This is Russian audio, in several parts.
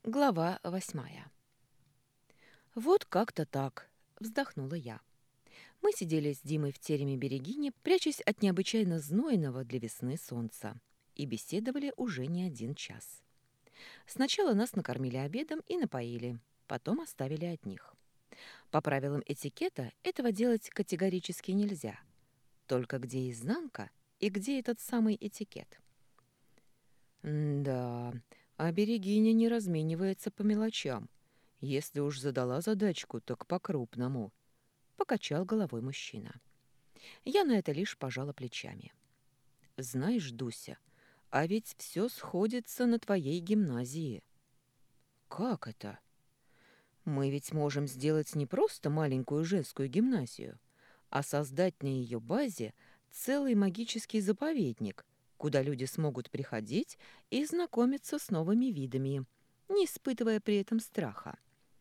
Глава 8. «Вот как-то так», — вздохнула я. Мы сидели с Димой в тереме Берегини, прячась от необычайно знойного для весны солнца, и беседовали уже не один час. Сначала нас накормили обедом и напоили, потом оставили одних. По правилам этикета этого делать категорически нельзя. Только где изнанка и где этот самый этикет? Да, а Берегиня не разменивается по мелочам. Если уж задала задачку, так по-крупному. Покачал головой мужчина. Я на это лишь пожала плечами. Знаешь, Дуся, а ведь все сходится на твоей гимназии. Как это? Мы ведь можем сделать не просто маленькую женскую гимназию, а создать на ее базе целый магический заповедник, куда люди смогут приходить и знакомиться с новыми видами, не испытывая при этом страха.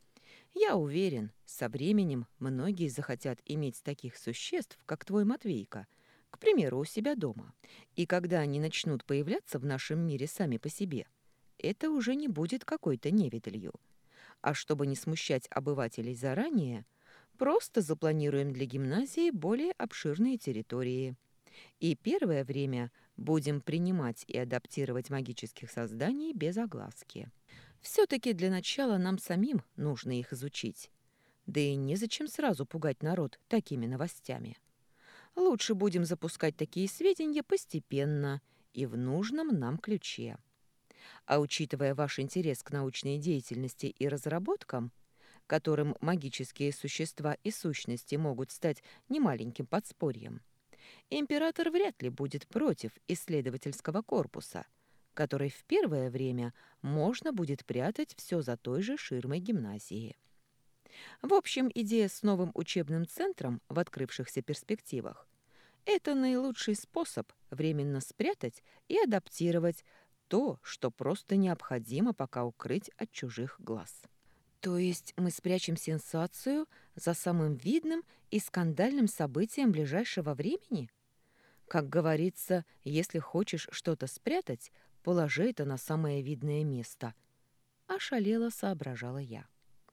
Я уверен, со временем многие захотят иметь таких существ, как твой Матвейка, к примеру, у себя дома. И когда они начнут появляться в нашем мире сами по себе, это уже не будет какой-то невидалью. А чтобы не смущать обывателей заранее, просто запланируем для гимназии более обширные территории. И первое время будем принимать и адаптировать магических созданий без огласки. Все-таки для начала нам самим нужно их изучить. Да и незачем сразу пугать народ такими новостями. Лучше будем запускать такие сведения постепенно и в нужном нам ключе. А учитывая ваш интерес к научной деятельности и разработкам, которым магические существа и сущности могут стать немаленьким подспорьем, император вряд ли будет против исследовательского корпуса, который в первое время можно будет прятать все за той же ширмой гимназии. В общем, идея с новым учебным центром в открывшихся перспективах — это наилучший способ временно спрятать и адаптировать то, что просто необходимо пока укрыть от чужих глаз. То есть мы спрячем сенсацию за самым видным и скандальным событием ближайшего времени? Как говорится, если хочешь что-то спрятать, положи это на самое видное место. Ошалела соображала я.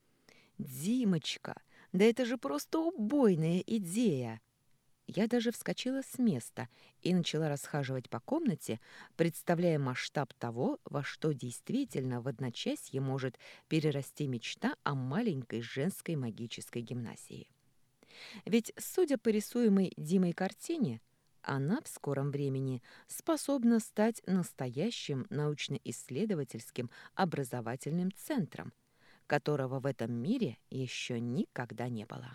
Димочка, да это же просто убойная идея! Я даже вскочила с места и начала расхаживать по комнате, представляя масштаб того, во что действительно в одночасье может перерасти мечта о маленькой женской магической гимназии. Ведь, судя по рисуемой Димой картине, она в скором времени способна стать настоящим научно-исследовательским образовательным центром, которого в этом мире еще никогда не было.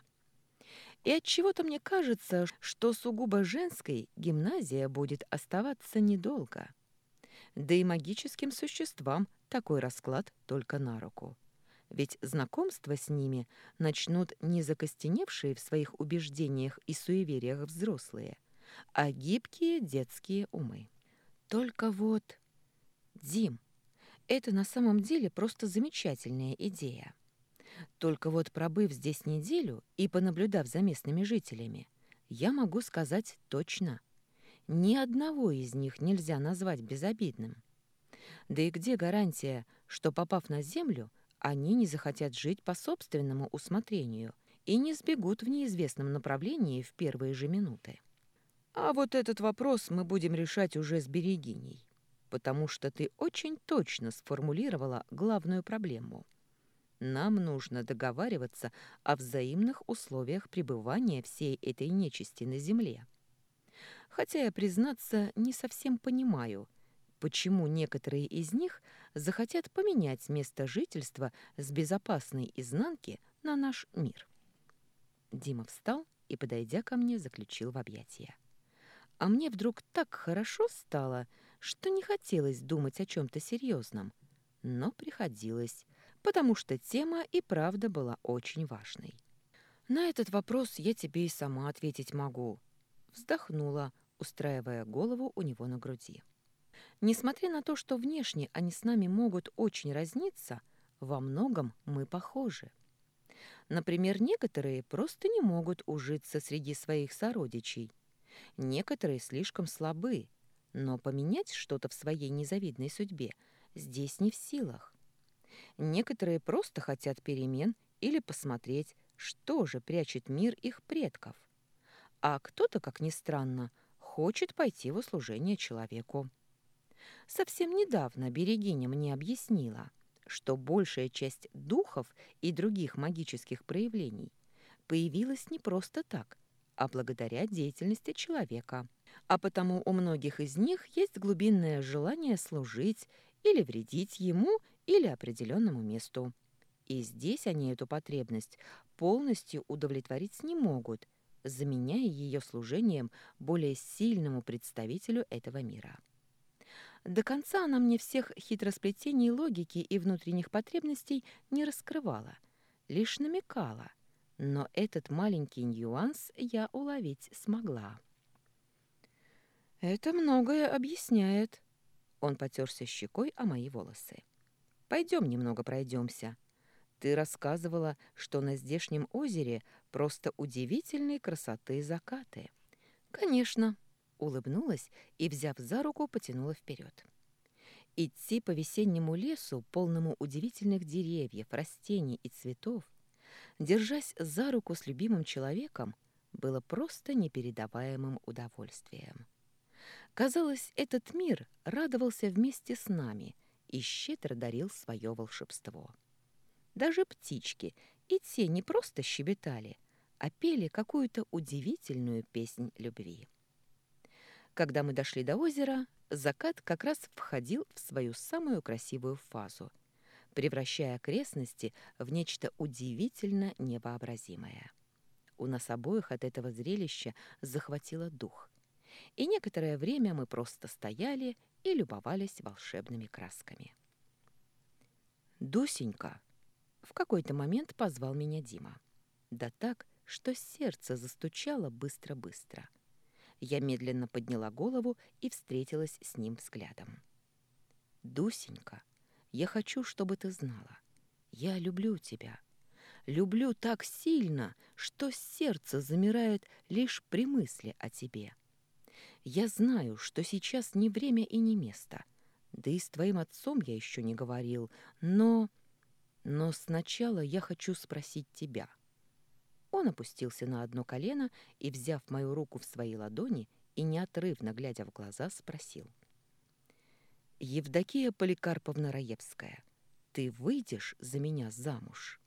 И от чего то мне кажется, что сугубо женской гимназия будет оставаться недолго. Да и магическим существам такой расклад только на руку. Ведь знакомство с ними начнут не закостеневшие в своих убеждениях и суевериях взрослые, а гибкие детские умы. Только вот, Дим, это на самом деле просто замечательная идея. Только вот пробыв здесь неделю и понаблюдав за местными жителями, я могу сказать точно, ни одного из них нельзя назвать безобидным. Да и где гарантия, что, попав на землю, они не захотят жить по собственному усмотрению и не сбегут в неизвестном направлении в первые же минуты? А вот этот вопрос мы будем решать уже с Берегиней, потому что ты очень точно сформулировала главную проблему. Нам нужно договариваться о взаимных условиях пребывания всей этой нечисти на земле. Хотя я, признаться, не совсем понимаю, почему некоторые из них захотят поменять место жительства с безопасной изнанки на наш мир. Дима встал и, подойдя ко мне, заключил в объятия. А мне вдруг так хорошо стало, что не хотелось думать о чем-то серьезном, но приходилось, потому что тема и правда была очень важной. «На этот вопрос я тебе и сама ответить могу», — вздохнула, устраивая голову у него на груди. «Несмотря на то, что внешне они с нами могут очень разниться, во многом мы похожи. Например, некоторые просто не могут ужиться среди своих сородичей, некоторые слишком слабы, но поменять что-то в своей незавидной судьбе здесь не в силах. Некоторые просто хотят перемен или посмотреть, что же прячет мир их предков. А кто-то, как ни странно, хочет пойти в услужение человеку. Совсем недавно Берегиня мне объяснила, что большая часть духов и других магических проявлений появилась не просто так, а благодаря деятельности человека. А потому у многих из них есть глубинное желание служить или вредить ему или определенному месту. И здесь они эту потребность полностью удовлетворить не могут, заменяя ее служением более сильному представителю этого мира. До конца она мне всех хитросплетений логики и внутренних потребностей не раскрывала, лишь намекала, но этот маленький нюанс я уловить смогла. «Это многое объясняет», — он потерся щекой о мои волосы. «Пойдем немного пройдемся. Ты рассказывала, что на здешнем озере просто удивительной красоты закаты». «Конечно», — улыбнулась и, взяв за руку, потянула вперед. Идти по весеннему лесу, полному удивительных деревьев, растений и цветов, держась за руку с любимым человеком, было просто непередаваемым удовольствием. Казалось, этот мир радовался вместе с нами и щедро дарил свое волшебство. Даже птички и те не просто щебетали, а пели какую-то удивительную песнь любви. Когда мы дошли до озера, закат как раз входил в свою самую красивую фазу, превращая окрестности в нечто удивительно невообразимое. У нас обоих от этого зрелища захватило дух, и некоторое время мы просто стояли и любовались волшебными красками. «Дусенька!» — в какой-то момент позвал меня Дима. Да так, что сердце застучало быстро-быстро. Я медленно подняла голову и встретилась с ним взглядом. «Дусенька, я хочу, чтобы ты знала. Я люблю тебя. Люблю так сильно, что сердце замирает лишь при мысли о тебе. Я знаю, что сейчас не время и не место. Да и с твоим отцом я еще не говорил, но... Но сначала я хочу спросить тебя». Он опустился на одно колено и, взяв мою руку в свои ладони и неотрывно глядя в глаза, спросил. «Евдокия Поликарповна Раевская, ты выйдешь за меня замуж?»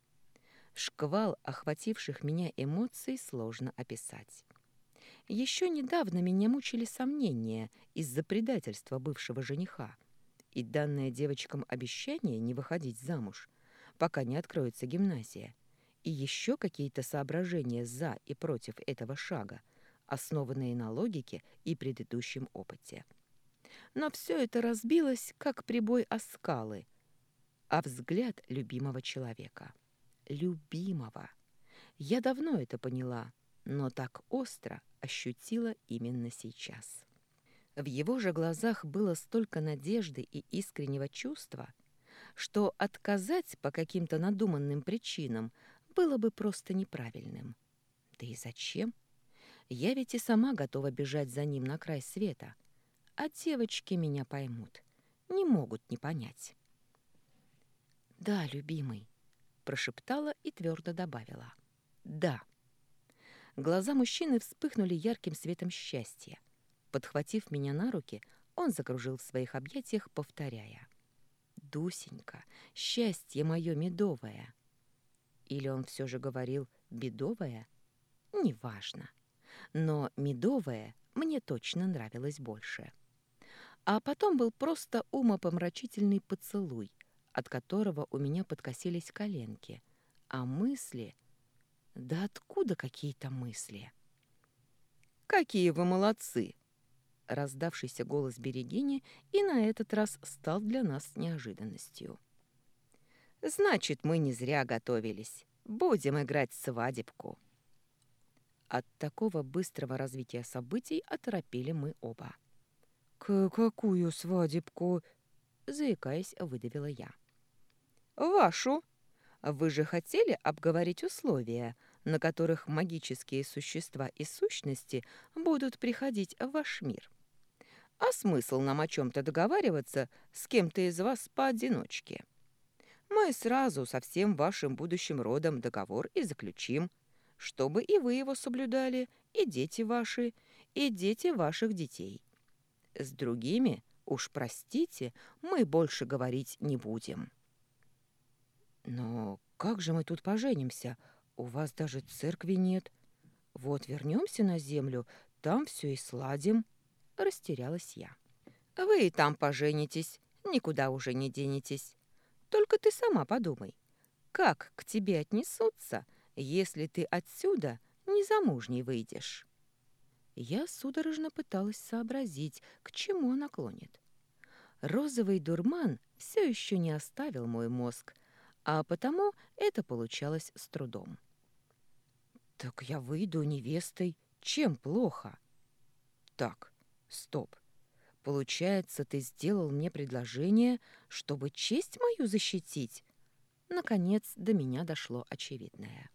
Шквал охвативших меня эмоций сложно описать. Еще недавно меня мучили сомнения из-за предательства бывшего жениха, и данное девочкам обещание не выходить замуж, пока не откроется гимназия, и еще какие-то соображения за и против этого шага, основанные на логике и предыдущем опыте. Но все это разбилось, как прибой о скалы, а взгляд любимого человека. Любимого. Я давно это поняла, но так остро ощутила именно сейчас. В его же глазах было столько надежды и искреннего чувства, что отказать по каким-то надуманным причинам было бы просто неправильным. Да и зачем? Я ведь и сама готова бежать за ним на край света. А девочки меня поймут. Не могут не понять. «Да, любимый», — прошептала и твердо добавила. «Да». Глаза мужчины вспыхнули ярким светом счастья. Подхватив меня на руки, он закружил в своих объятиях, повторяя. «Дусенька, счастье мое медовое!» Или он все же говорил «бедовое»? Неважно. Но медовое мне точно нравилось больше. А потом был просто умопомрачительный поцелуй, от которого у меня подкосились коленки. А мысли... Да откуда какие-то мысли? «Какие вы молодцы!» Раздавшийся голос Берегини и на этот раз стал для нас неожиданностью. «Значит, мы не зря готовились. Будем играть свадебку». От такого быстрого развития событий оторопели мы оба. «Какую свадебку?» — заикаясь, выдавила я. «Вашу. Вы же хотели обговорить условия, на которых магические существа и сущности будут приходить в ваш мир. А смысл нам о чем-то договариваться с кем-то из вас поодиночке? Мы сразу со всем вашим будущим родом договор и заключим, чтобы и вы его соблюдали, и дети ваши, и дети ваших детей. С другими, уж простите, мы больше говорить не будем». «Но как же мы тут поженимся? У вас даже церкви нет. Вот вернемся на землю, там все и сладим», — растерялась я. «Вы и там поженитесь, никуда уже не денетесь. Только ты сама подумай, как к тебе отнесутся, если ты отсюда незамужней выйдешь?» Я судорожно пыталась сообразить, к чему она клонит. Розовый дурман все еще не оставил мой мозг, а потому это получалось с трудом. «Так я выйду невестой. Чем плохо?» «Так, стоп. Получается, ты сделал мне предложение, чтобы честь мою защитить?» Наконец до меня дошло очевидное.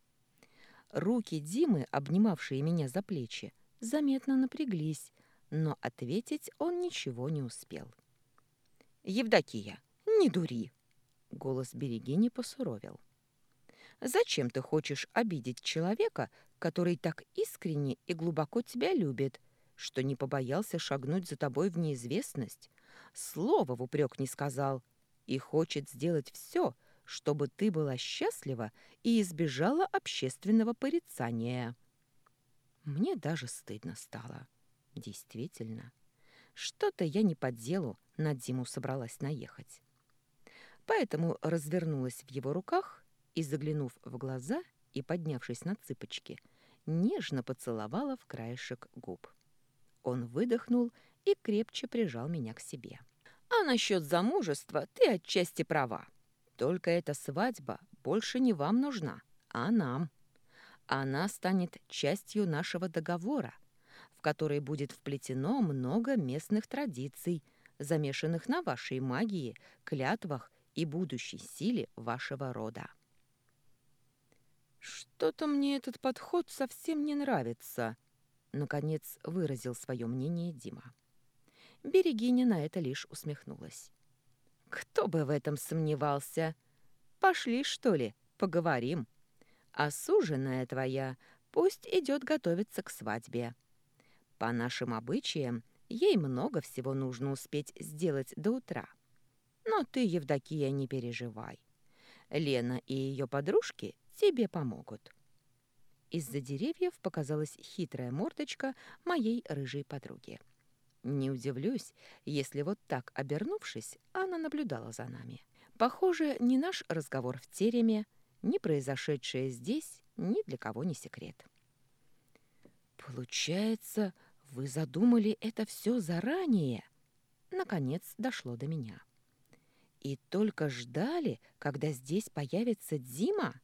Руки Димы, обнимавшие меня за плечи, заметно напряглись, но ответить он ничего не успел. «Евдокия, не дури!» Голос Берегини посуровил. «Зачем ты хочешь обидеть человека, который так искренне и глубоко тебя любит, что не побоялся шагнуть за тобой в неизвестность, слова в упрек не сказал и хочет сделать все, чтобы ты была счастлива и избежала общественного порицания?» Мне даже стыдно стало. Действительно, что-то я не по делу на Диму собралась наехать. Поэтому развернулась в его руках и, заглянув в глаза и поднявшись на цыпочки, нежно поцеловала в краешек губ. Он выдохнул и крепче прижал меня к себе. «А насчет замужества ты отчасти права. Только эта свадьба больше не вам нужна, а нам. Она станет частью нашего договора, в который будет вплетено много местных традиций, замешанных на вашей магии, клятвах и будущей силе вашего рода». «Что-то мне этот подход совсем не нравится», — наконец выразил свое мнение Дима. Берегиня на это лишь усмехнулась. «Кто бы в этом сомневался? Пошли, что ли, поговорим. А суженая твоя пусть идет готовиться к свадьбе. По нашим обычаям, ей много всего нужно успеть сделать до утра. Но ты, Евдокия, не переживай. Лена и ее подружки тебе помогут». Из-за деревьев показалась хитрая мордочка моей рыжей подруги. Не удивлюсь, если вот так, обернувшись, она наблюдала за нами. Похоже, ни наш разговор в тереме, ни произошедшее здесь ни для кого не секрет. «Получается, вы задумали это все заранее?» Наконец дошло до меня. «И только ждали, когда здесь появится Дима?»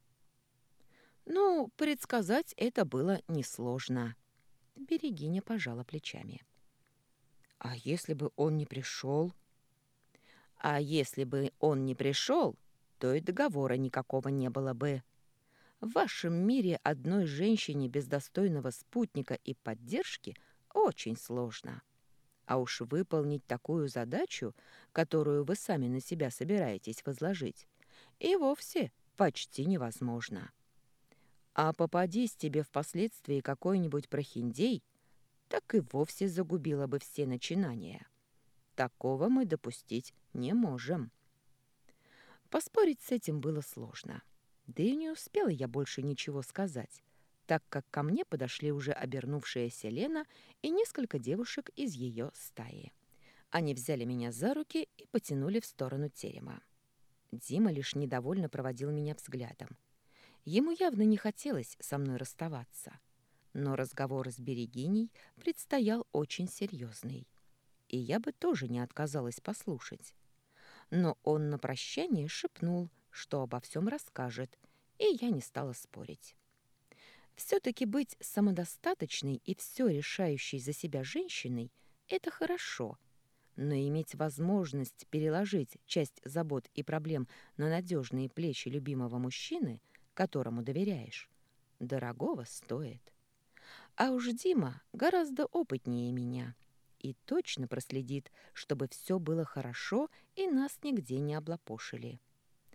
«Ну, предсказать это было несложно». Берегиня пожала плечами. «А если бы он не пришел?» «А если бы он не пришел, то и договора никакого не было бы. В вашем мире одной женщине без достойного спутника и поддержки очень сложно. А уж выполнить такую задачу, которую вы сами на себя собираетесь возложить, и вовсе почти невозможно. А попадись тебе впоследствии какой-нибудь прохиндей, так и вовсе загубила бы все начинания. Такого мы допустить не можем». Поспорить с этим было сложно. Да и не успела я больше ничего сказать, так как ко мне подошли уже обернувшаяся Лена и несколько девушек из ее стаи. Они взяли меня за руки и потянули в сторону терема. Дима лишь недовольно проводил меня взглядом. Ему явно не хотелось со мной расставаться. Но разговор с Берегиней предстоял очень серьезный. И я бы тоже не отказалась послушать. Но он на прощание шепнул, что обо всем расскажет, и я не стала спорить. Все-таки быть самодостаточной и все решающей за себя женщиной — это хорошо, но иметь возможность переложить часть забот и проблем на надежные плечи любимого мужчины, которому доверяешь, дорогого стоит. А уж Дима гораздо опытнее меня и точно проследит, чтобы все было хорошо и нас нигде не облапошили.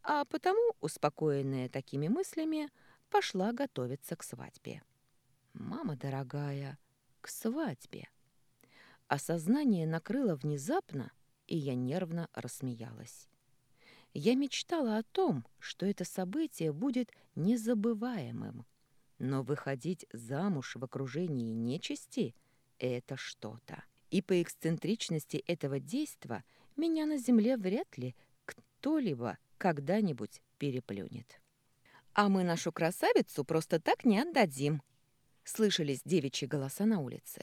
А потому, успокоенная такими мыслями, пошла готовиться к свадьбе. Мама дорогая, к свадьбе. Осознание накрыло внезапно, и я нервно рассмеялась. Я мечтала о том, что это событие будет незабываемым. Но выходить замуж в окружении нечисти — это что-то. И по эксцентричности этого действа меня на земле вряд ли кто-либо когда-нибудь переплюнет. «А мы нашу красавицу просто так не отдадим», — слышались девичьи голоса на улице.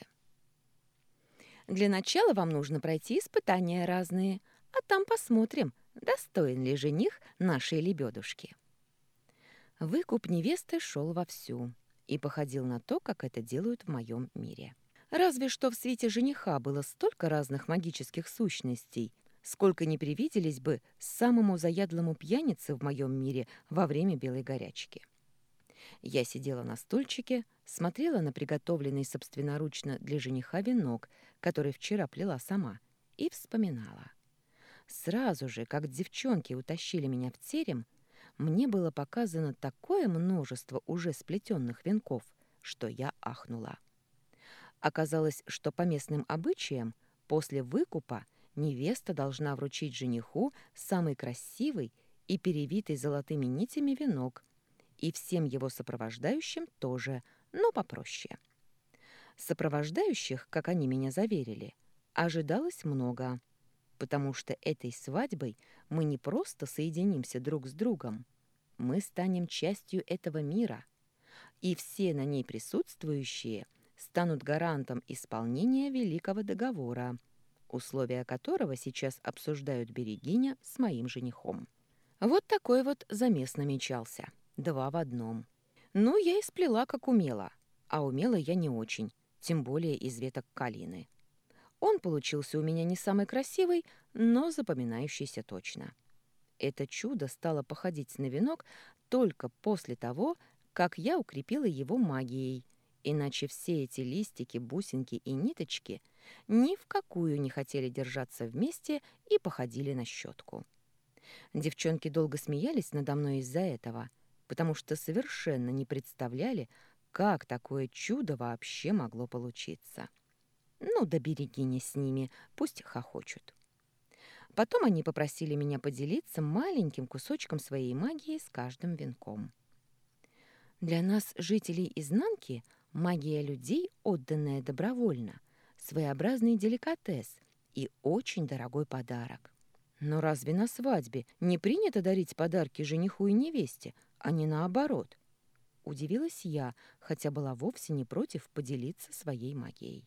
«Для начала вам нужно пройти испытания разные, а там посмотрим, достоин ли жених нашей лебедушки». Выкуп невесты шел вовсю и походил на то, как это делают в моем мире. Разве что в свете жениха было столько разных магических сущностей, сколько не привиделись бы самому заядлому пьянице в моем мире во время белой горячки. Я сидела на стульчике, смотрела на приготовленный собственноручно для жениха венок, который вчера плела сама, и вспоминала. Сразу же, как девчонки утащили меня в терем, мне было показано такое множество уже сплетенных венков, что я ахнула. Оказалось, что по местным обычаям после выкупа невеста должна вручить жениху самый красивый и перевитый золотыми нитями венок, и всем его сопровождающим тоже, но попроще. Сопровождающих, как они меня заверили, ожидалось много, потому что этой свадьбой мы не просто соединимся друг с другом, мы станем частью этого мира, и все на ней присутствующие станут гарантом исполнения Великого договора, условия которого сейчас обсуждают Берегиня с моим женихом. Вот такой вот замес намечался, два в одном. Ну, я и сплела, как умела, а умела я не очень, тем более из веток калины. Он получился у меня не самый красивый, но запоминающийся точно. Это чудо стало походить на венок только после того, как я укрепила его магией, иначе все эти листики, бусинки и ниточки ни в какую не хотели держаться вместе и походили на щетку. Девчонки долго смеялись надо мной из-за этого, потому что совершенно не представляли, как такое чудо вообще могло получиться. Ну да берегиня с ними, пусть хохочут. Потом они попросили меня поделиться маленьким кусочком своей магии с каждым венком. Для нас, жителей изнанки, магия людей, отданная добровольно, своеобразный деликатес и очень дорогой подарок. Но разве на свадьбе не принято дарить подарки жениху и невесте, а не наоборот? Удивилась я, хотя была вовсе не против поделиться своей магией.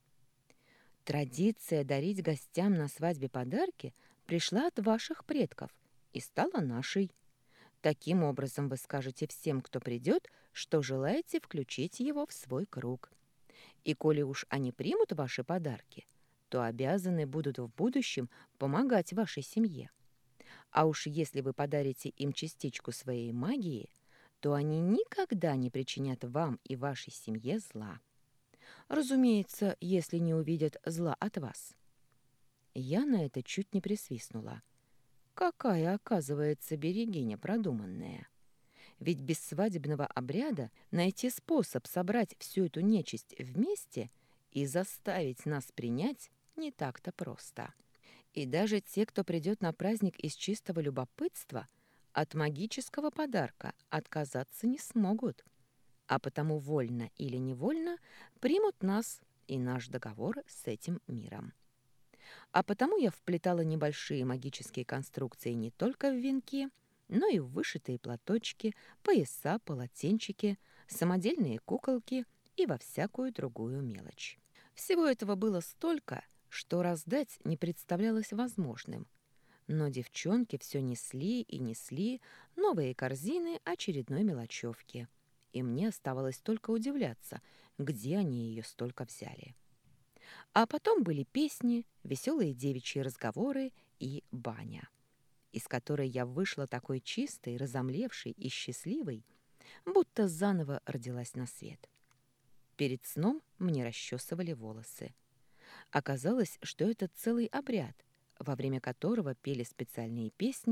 Традиция дарить гостям на свадьбе подарки пришла от ваших предков и стала нашей. Таким образом вы скажете всем, кто придет, что желаете включить его в свой круг. И коли уж они примут ваши подарки, то обязаны будут в будущем помогать вашей семье. А уж если вы подарите им частичку своей магии, то они никогда не причинят вам и вашей семье зла. Разумеется, если не увидят зла от вас. Я на это чуть не присвистнула. Какая, оказывается, берегиня продуманная. Ведь без свадебного обряда найти способ собрать всю эту нечисть вместе и заставить нас принять не так-то просто. И даже те, кто придет на праздник из чистого любопытства, от магического подарка отказаться не смогут, а потому вольно или невольно примут нас и наш договор с этим миром. А потому я вплетала небольшие магические конструкции не только в венки, но и в вышитые платочки, пояса, полотенчики, самодельные куколки и во всякую другую мелочь. Всего этого было столько, что раздать не представлялось возможным. Но девчонки все несли и несли новые корзины очередной мелочевки. И мне оставалось только удивляться, где они ее столько взяли. А потом были песни, веселые девичьи разговоры и баня, из которой я вышла такой чистой, разомлевшей и счастливой, будто заново родилась на свет. Перед сном мне расчесывали волосы. Оказалось, что это целый обряд, во время которого пели специальные песни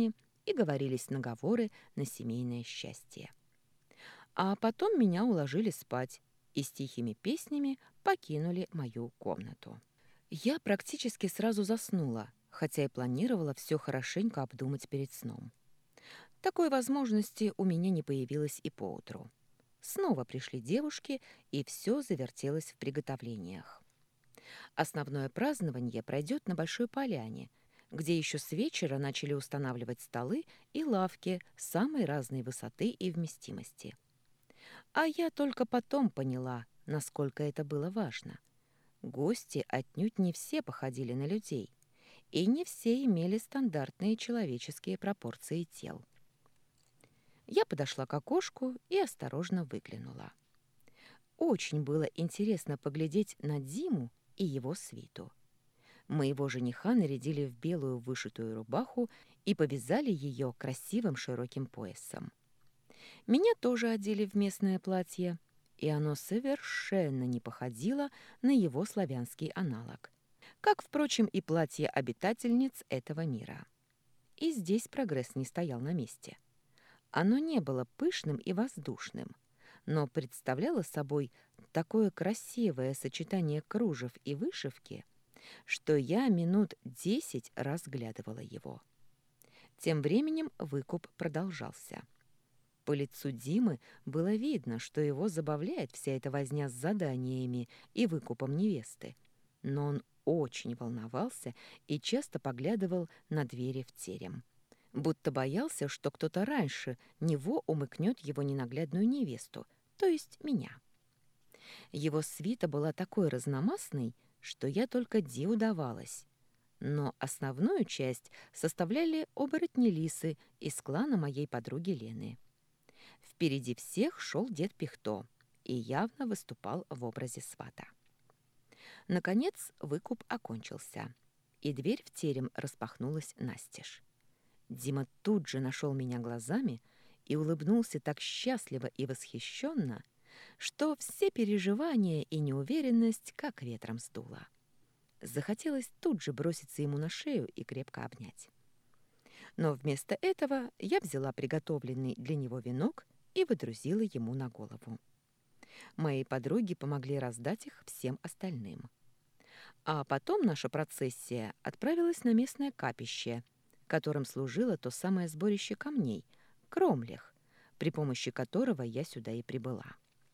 и говорились наговоры на семейное счастье. А потом меня уложили спать и с тихими песнями покинули мою комнату. Я практически сразу заснула, хотя и планировала все хорошенько обдумать перед сном. Такой возможности у меня не появилось и поутру. Снова пришли девушки, и все завертелось в приготовлениях. Основное празднование пройдет на Большой Поляне, где еще с вечера начали устанавливать столы и лавки самой разной высоты и вместимости. А я только потом поняла, насколько это было важно. Гости отнюдь не все походили на людей, и не все имели стандартные человеческие пропорции тел. Я подошла к окошку и осторожно выглянула. Очень было интересно поглядеть на Диму и его свиту. Моего жениха нарядили в белую вышитую рубаху и повязали ее красивым широким поясом. Меня тоже одели в местное платье, и оно совершенно не походило на его славянский аналог, как, впрочем, и платье обитательниц этого мира. И здесь прогресс не стоял на месте. Оно не было пышным и воздушным, но представляло собой такое красивое сочетание кружев и вышивки, что я минут 10 разглядывала его. Тем временем выкуп продолжался. По лицу Димы было видно, что его забавляет вся эта возня с заданиями и выкупом невесты, но он очень волновался и часто поглядывал на двери в терем, будто боялся, что кто-то раньше него умыкнет его ненаглядную невесту, то есть меня. Его свита была такой разномастной, что я только диву давалась. Но основную часть составляли оборотни-лисы из клана моей подруги Лены. Впереди всех шел дед Пихто и явно выступал в образе свата. Наконец выкуп окончился, и дверь в терем распахнулась настежь. Дима тут же нашел меня глазами и улыбнулся так счастливо и восхищенно, что все переживания и неуверенность как ветром сдуло. Захотелось тут же броситься ему на шею и крепко обнять. Но вместо этого я взяла приготовленный для него венок и выдрузила ему на голову. Мои подруги помогли раздать их всем остальным. А потом наша процессия отправилась на местное капище, которым служило то самое сборище камней, Кромлях, при помощи которого я сюда и прибыла.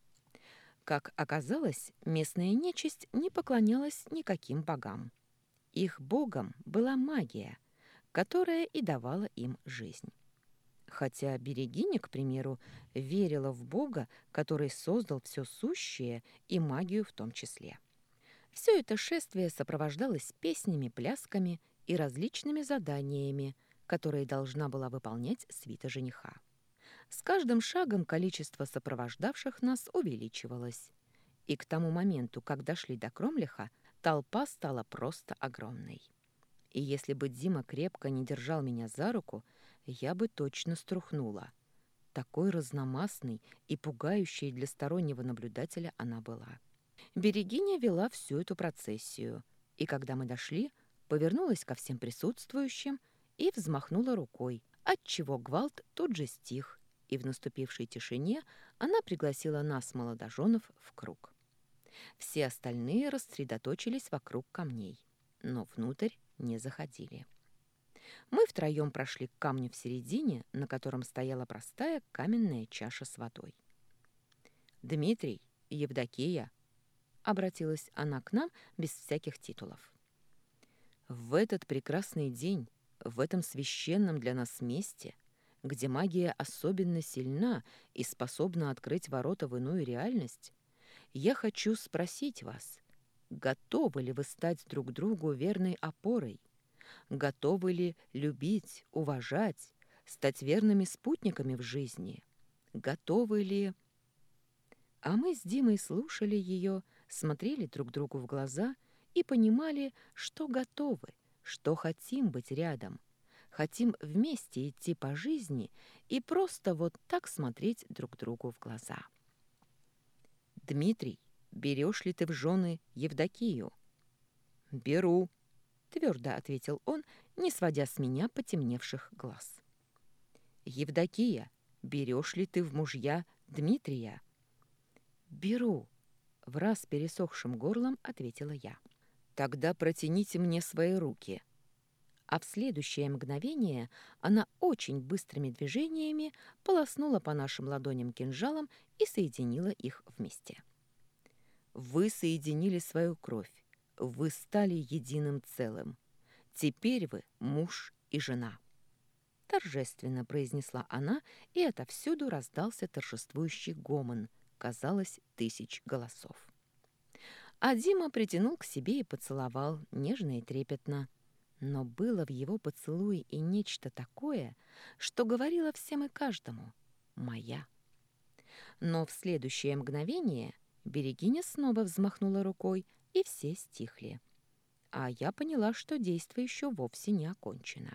Как оказалось, местная нечисть не поклонялась никаким богам. Их богом была магия, которая и давала им жизнь. Хотя Берегиня, к примеру, верила в бога, который создал все сущее и магию в том числе. Все это шествие сопровождалось песнями, плясками и различными заданиями, которые должна была выполнять свита жениха. С каждым шагом количество сопровождавших нас увеличивалось. И к тому моменту, как дошли до Кромлиха, толпа стала просто огромной. И если бы Дима крепко не держал меня за руку, я бы точно струхнула. Такой разномастной и пугающей для стороннего наблюдателя она была. Берегиня вела всю эту процессию, и когда мы дошли, повернулась ко всем присутствующим и взмахнула рукой, отчего гвалт тут же стих, и в наступившей тишине она пригласила нас, молодоженов, в круг. Все остальные рассредоточились вокруг камней, но внутрь не заходили. Мы втроем прошли к камню в середине, на котором стояла простая каменная чаша с водой. «Дмитрий, Евдокия», — обратилась она к нам без всяких титулов. «В этот прекрасный день, в этом священном для нас месте, где магия особенно сильна и способна открыть ворота в иную реальность, я хочу спросить вас, готовы ли вы стать друг другу верной опорой? Готовы ли любить, уважать, стать верными спутниками в жизни? Готовы ли...» А мы с Димой слушали ее, смотрели друг другу в глаза и понимали, что готовы, что хотим быть рядом, хотим вместе идти по жизни и просто вот так смотреть друг другу в глаза. «Дмитрий, берешь ли ты в жены Евдокию?» «Беру», — твердо ответил он, не сводя с меня потемневших глаз. Евдокия, берешь ли ты в мужья Дмитрия?» «Беру», — враз пересохшим горлом ответила я. «Тогда протяните мне свои руки». А в следующее мгновение она очень быстрыми движениями полоснула по нашим ладоням кинжалом и соединила их вместе. «Вы соединили свою кровь, вы стали единым целым. Теперь вы муж и жена», — торжественно произнесла она, и отовсюду раздался торжествующий гомон, казалось, 1000 голосов. А Дима притянул к себе и поцеловал нежно и трепетно. Но было в его поцелуе и нечто такое, что говорило всем и каждому: «Моя». Но в следующее мгновение Берегиня снова взмахнула рукой, и все стихли. А я поняла, что действо еще вовсе не окончено.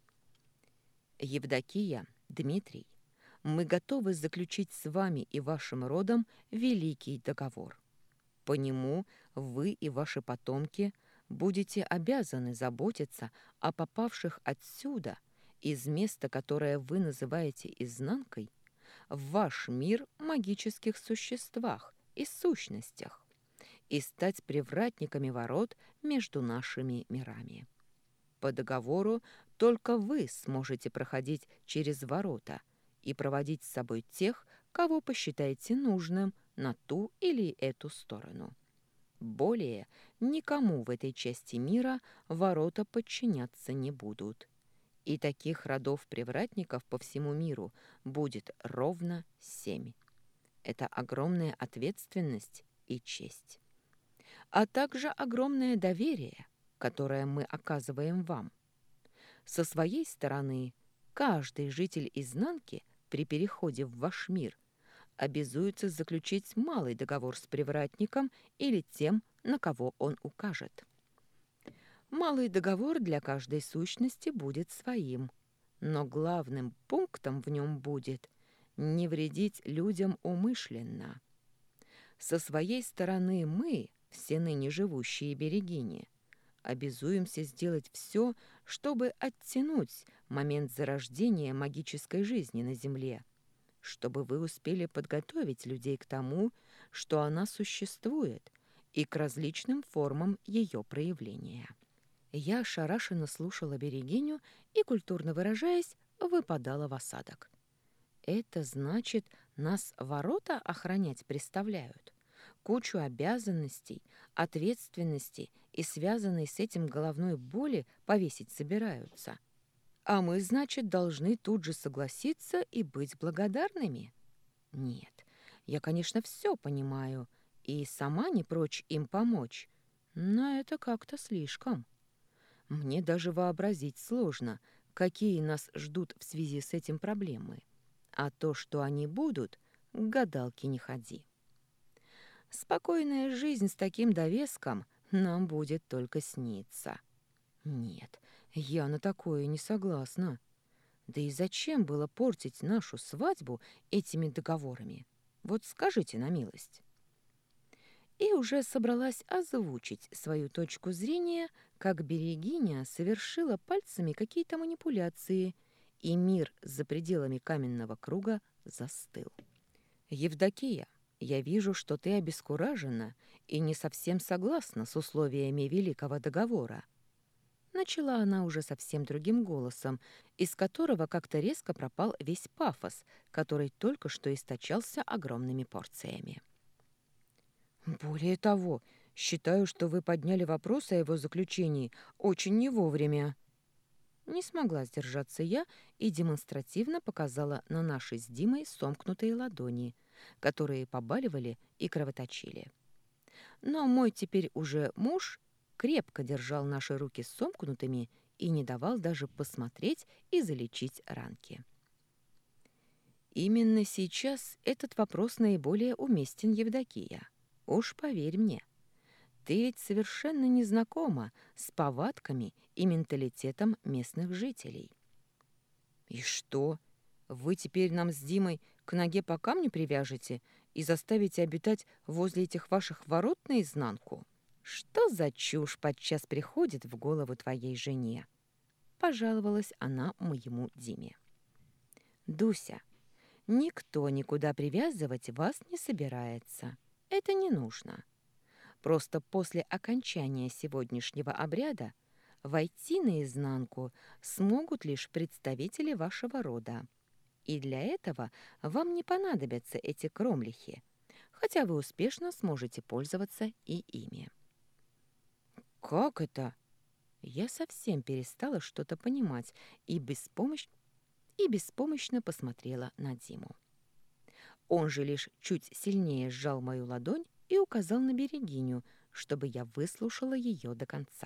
«Евдокия, Дмитрий, мы готовы заключить с вами и вашим родом великий договор. По нему вы и ваши потомки будете обязаны заботиться о попавших отсюда, из места, которое вы называете изнанкой, в ваш мир магических существах и сущностях, и стать привратниками ворот между нашими мирами. По договору только вы сможете проходить через ворота и проводить с собой тех, кого посчитаете нужным на ту или эту сторону. Более никому в этой части мира ворота подчиняться не будут. И таких родов-привратников по всему миру будет ровно 7. Это огромная ответственность и честь. А также огромное доверие, которое мы оказываем вам. Со своей стороны, каждый житель изнанки при переходе в ваш мир обязуется заключить малый договор с привратником или тем, на кого он укажет. Малый договор для каждой сущности будет своим, но главным пунктом в нем будет не вредить людям умышленно. Со своей стороны мы, все ныне живущие берегини, обязуемся сделать все, чтобы оттянуть момент зарождения магической жизни на Земле, чтобы вы успели подготовить людей к тому, что она существует, и к различным формам ее проявления. Я ошарашенно слушала Берегиню и, культурно выражаясь, выпадала в осадок. Это значит, нас ворота охранять представляют? Кучу обязанностей, ответственности и связанной с этим головной боли повесить собираются. А мы, значит, должны тут же согласиться и быть благодарными? Нет, я, конечно, все понимаю и сама не прочь им помочь, но это как-то слишком. Мне даже вообразить сложно, какие нас ждут в связи с этим проблемы. А то, что они будут, к гадалке не ходи. Спокойная жизнь с таким довеском нам будет только сниться. Нет, я на такое не согласна. Да и зачем было портить нашу свадьбу этими договорами? Вот скажите на милость. И уже собралась озвучить свою точку зрения, как Берегиня совершила пальцами какие-то манипуляции, и мир за пределами каменного круга застыл. «Евдокия, я вижу, что ты обескуражена и не совсем согласна с условиями Великого договора». Начала она уже совсем другим голосом, из которого как-то резко пропал весь пафос, который только что источался огромными порциями. «Более того, считаю, что вы подняли вопрос о его заключении очень не вовремя». Не смогла сдержаться я и демонстративно показала на наши с Димой сомкнутые ладони, которые побаливали и кровоточили. Но мой теперь уже муж крепко держал наши руки сомкнутыми и не давал даже посмотреть и залечить ранки. Именно сейчас этот вопрос наиболее уместен, Евдокия. Уж поверь мне. Ты ведь совершенно не знакома с повадками и менталитетом местных жителей. И что? Вы теперь нам с Димой к ноге по камню привяжете и заставите обитать возле этих ваших ворот наизнанку? Что за чушь подчас приходит в голову твоей жене? Пожаловалась она моему Диме. Дуся, никто никуда привязывать вас не собирается. Это не нужно. Просто после окончания сегодняшнего обряда войти наизнанку смогут лишь представители вашего рода. И для этого вам не понадобятся эти кромлихи, хотя вы успешно сможете пользоваться и ими. «Как это?» Я совсем перестала что-то понимать и беспомощно посмотрела на Диму. Он же лишь чуть сильнее сжал мою ладонь и указал на Берегиню, чтобы я выслушала ее до конца.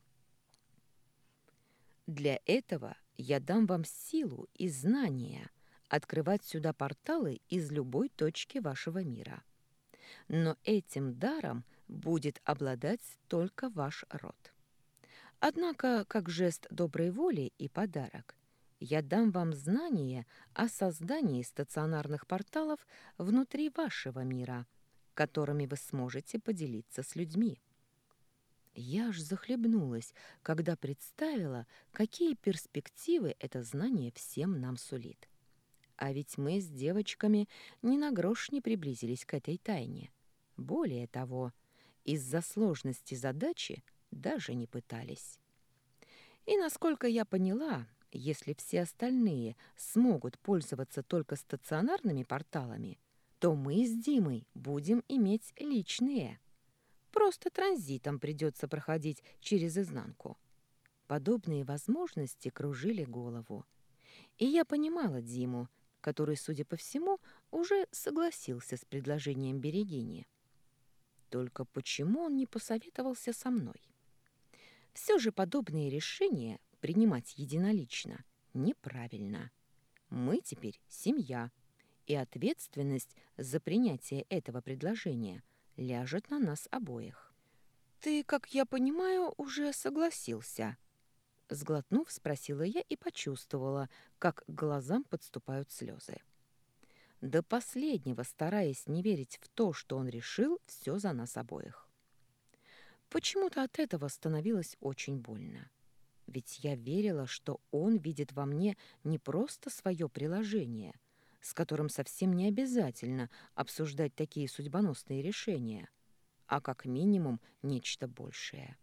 «Для этого я дам вам силу и знания открывать сюда порталы из любой точки вашего мира. Но этим даром будет обладать только ваш род. Однако, как жест доброй воли и подарок, я дам вам знания о создании стационарных порталов внутри вашего мира, которыми вы сможете поделиться с людьми». Я аж захлебнулась, когда представила, какие перспективы это знание всем нам сулит. А ведь мы с девочками ни на грош не приблизились к этой тайне. Более того, из-за сложности задачи даже не пытались. И насколько я поняла, если все остальные смогут пользоваться только стационарными порталами, то мы с Димой будем иметь личные. Просто транзитом придется проходить через изнанку. Подобные возможности кружили голову. И я понимала Диму, который, судя по всему, уже согласился с предложением Берегини. Только почему он не посоветовался со мной? Все же подобные решения принимать единолично неправильно. Мы теперь семья, и ответственность за принятие этого предложения ляжет на нас обоих. «Ты, как я понимаю, уже согласился?» Сглотнув, спросила я и почувствовала, как к глазам подступают слезы. До последнего стараясь не верить в то, что он решил все за нас обоих. Почему-то от этого становилось очень больно. Ведь я верила, что он видит во мне не просто свое приложение, с которым совсем не обязательно обсуждать такие судьбоносные решения, а как минимум нечто большее.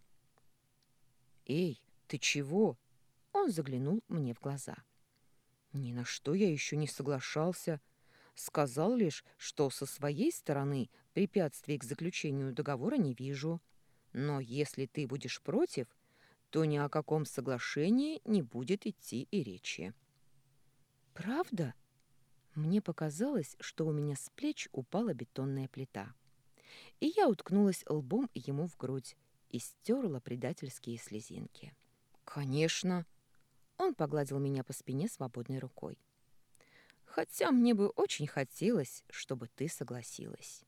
«Эй, ты чего?» Он заглянул мне в глаза. «Ни на что я еще не соглашался. Сказал лишь, что со своей стороны препятствий к заключению договора не вижу. Но если ты будешь против, то ни о каком соглашении не будет идти и речи». «Правда?» Мне показалось, что у меня с плеч упала бетонная плита, и я уткнулась лбом ему в грудь и стерла предательские слезинки. «Конечно!» Он погладил меня по спине свободной рукой. «Хотя мне бы очень хотелось, чтобы ты согласилась».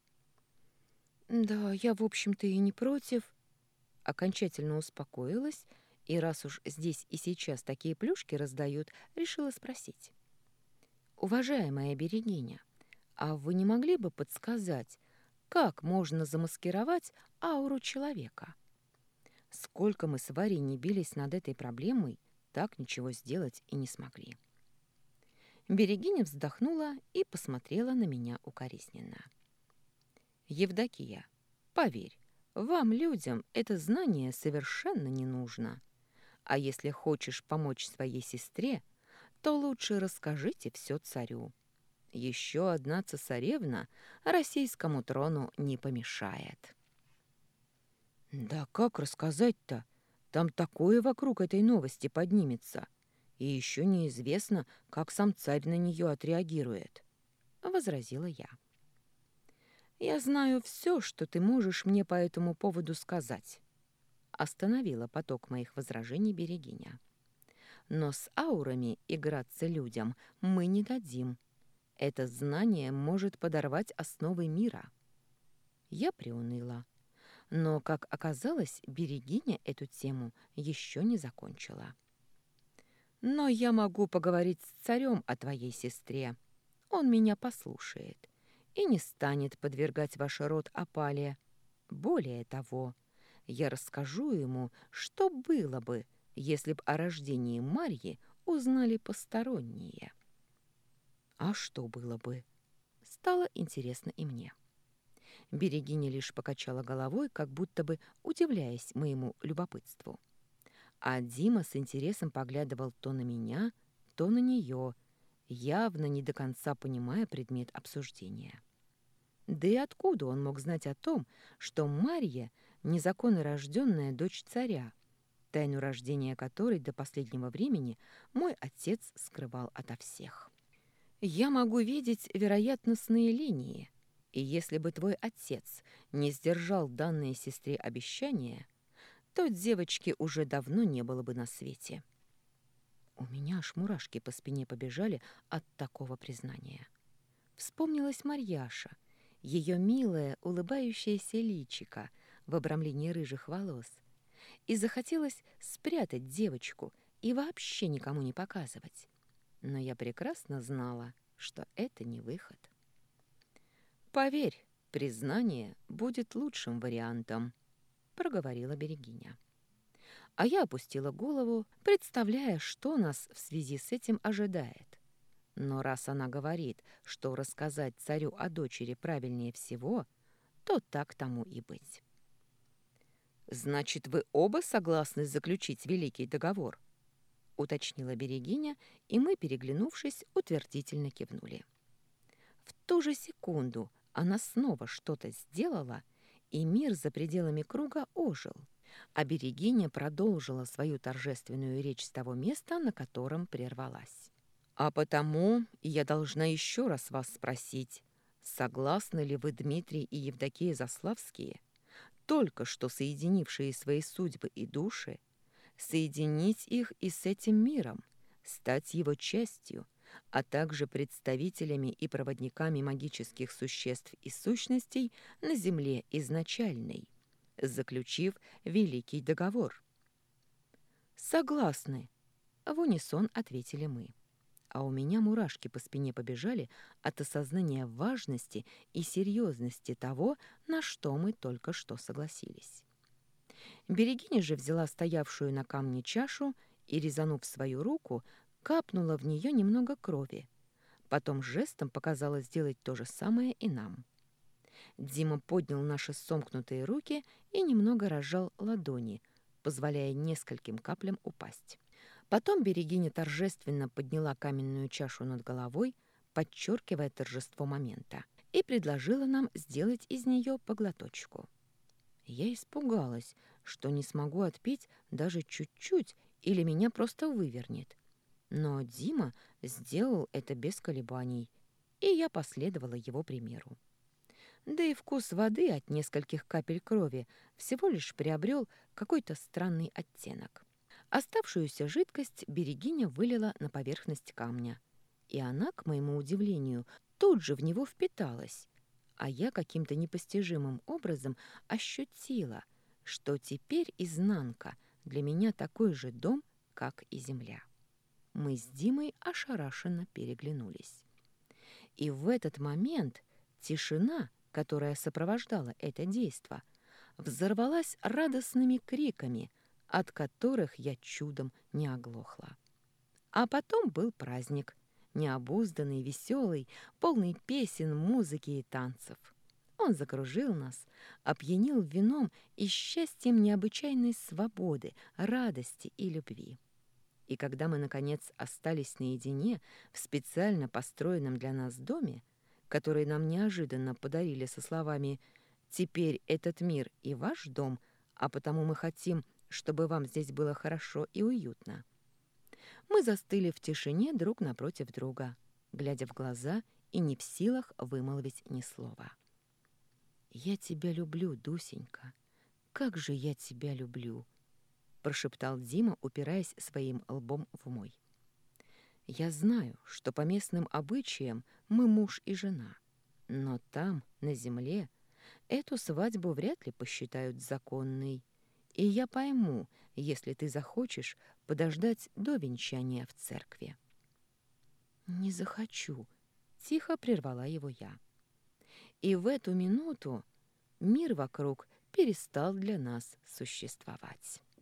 «Да, я, в общем-то, и не против». Окончательно успокоилась, и раз уж здесь и сейчас такие плюшки раздают, решила спросить. «Уважаемая Берегиня, а вы не могли бы подсказать, как можно замаскировать ауру человека? Сколько мы с Варей не бились над этой проблемой, так ничего сделать и не смогли». Берегиня вздохнула и посмотрела на меня укоризненно. «Евдокия, поверь, вам, людям, это знание совершенно не нужно. А если хочешь помочь своей сестре, то лучше расскажите все царю. Еще одна цесаревна российскому трону не помешает». «Да как рассказать-то? Там такое вокруг этой новости поднимется. И еще неизвестно, как сам царь на нее отреагирует», — возразила я. «Я знаю все, что ты можешь мне по этому поводу сказать», — остановила поток моих возражений Берегиня. «Но с аурами играться людям мы не дадим. Это знание может подорвать основы мира». Я приуныла. Но, как оказалось, Берегиня эту тему еще не закончила. «Но я могу поговорить с царем о твоей сестре. Он меня послушает и не станет подвергать ваш род опале. Более того, я расскажу ему, что было бы, если б о рождении Марьи узнали посторонние». А что было бы? Стало интересно и мне. Берегиня лишь покачала головой, как будто бы удивляясь моему любопытству. А Дима с интересом поглядывал то на меня, то на нее, явно не до конца понимая предмет обсуждения. Да и откуда он мог знать о том, что Марья — незаконно рожденная дочь царя, тайну рождения которой до последнего времени мой отец скрывал ото всех? Я могу видеть вероятностные линии, и если бы твой отец не сдержал данное сестре обещание, то девочки уже давно не было бы на свете. У меня аж мурашки по спине побежали от такого признания. Вспомнилась Марьяша, ее милое, улыбающееся личико в обрамлении рыжих волос, и захотелось спрятать девочку и вообще никому не показывать. Но я прекрасно знала, что это не выход. «Поверь, признание будет лучшим вариантом», — проговорила Берегиня. А я опустила голову, представляя, что нас в связи с этим ожидает. Но раз она говорит, что рассказать царю о дочери правильнее всего, то так тому и быть. «Значит, вы оба согласны заключить великий договор?» — уточнила Берегиня, и мы, переглянувшись, утвердительно кивнули. В ту же секунду она снова что-то сделала, и мир за пределами круга ожил, а Берегиня продолжила свою торжественную речь с того места, на котором прервалась. «А потому я должна еще раз вас спросить, согласны ли вы, Дмитрий и Евдокия Заславские, только что соединившие свои судьбы и души, соединить их и с этим миром, стать его частью, а также представителями и проводниками магических существ и сущностей на Земле изначальной, заключив Великий договор?» «Согласны», — в унисон ответили мы. А у меня мурашки по спине побежали от осознания важности и серьезности того, на что мы только что согласились. Берегиня же взяла стоявшую на камне чашу и, резанув свою руку, капнула в нее немного крови. Потом жестом показала сделать то же самое и нам. Дима поднял наши сомкнутые руки и немного разжал ладони, позволяя нескольким каплям упасть. Потом Берегиня торжественно подняла каменную чашу над головой, подчеркивая торжество момента, и предложила нам сделать из нее по глоточку. Я испугалась, что не смогу отпить даже чуть-чуть или меня просто вывернет. Но Дима сделал это без колебаний, и я последовала его примеру. Да и вкус воды от нескольких капель крови всего лишь приобрел какой-то странный оттенок. Оставшуюся жидкость Берегиня вылила на поверхность камня, и она, к моему удивлению, тут же в него впиталась, а я каким-то непостижимым образом ощутила, что теперь изнанка для меня такой же дом, как и земля. Мы с Димой ошарашенно переглянулись. И в этот момент тишина, которая сопровождала это действо, взорвалась радостными криками, от которых я чудом не оглохла. А потом был праздник, необузданный, веселый, полный песен, музыки и танцев. Он закружил нас, опьянил вином и счастьем необычайной свободы, радости и любви. И когда мы, наконец, остались наедине в специально построенном для нас доме, который нам неожиданно подарили со словами «Теперь этот мир и ваш дом, а потому мы хотим, чтобы вам здесь было хорошо и уютно», мы застыли в тишине друг напротив друга, глядя в глаза и не в силах вымолвить ни слова. «Я тебя люблю, Дусенька, как же я тебя люблю!» прошептал Дима, упираясь своим лбом в мой. «Я знаю, что по местным обычаям мы муж и жена, но там, на земле, эту свадьбу вряд ли посчитают законной, и я пойму, если ты захочешь подождать до венчания в церкви». «Не захочу», — тихо прервала его я. И в эту минуту мир вокруг перестал для нас существовать.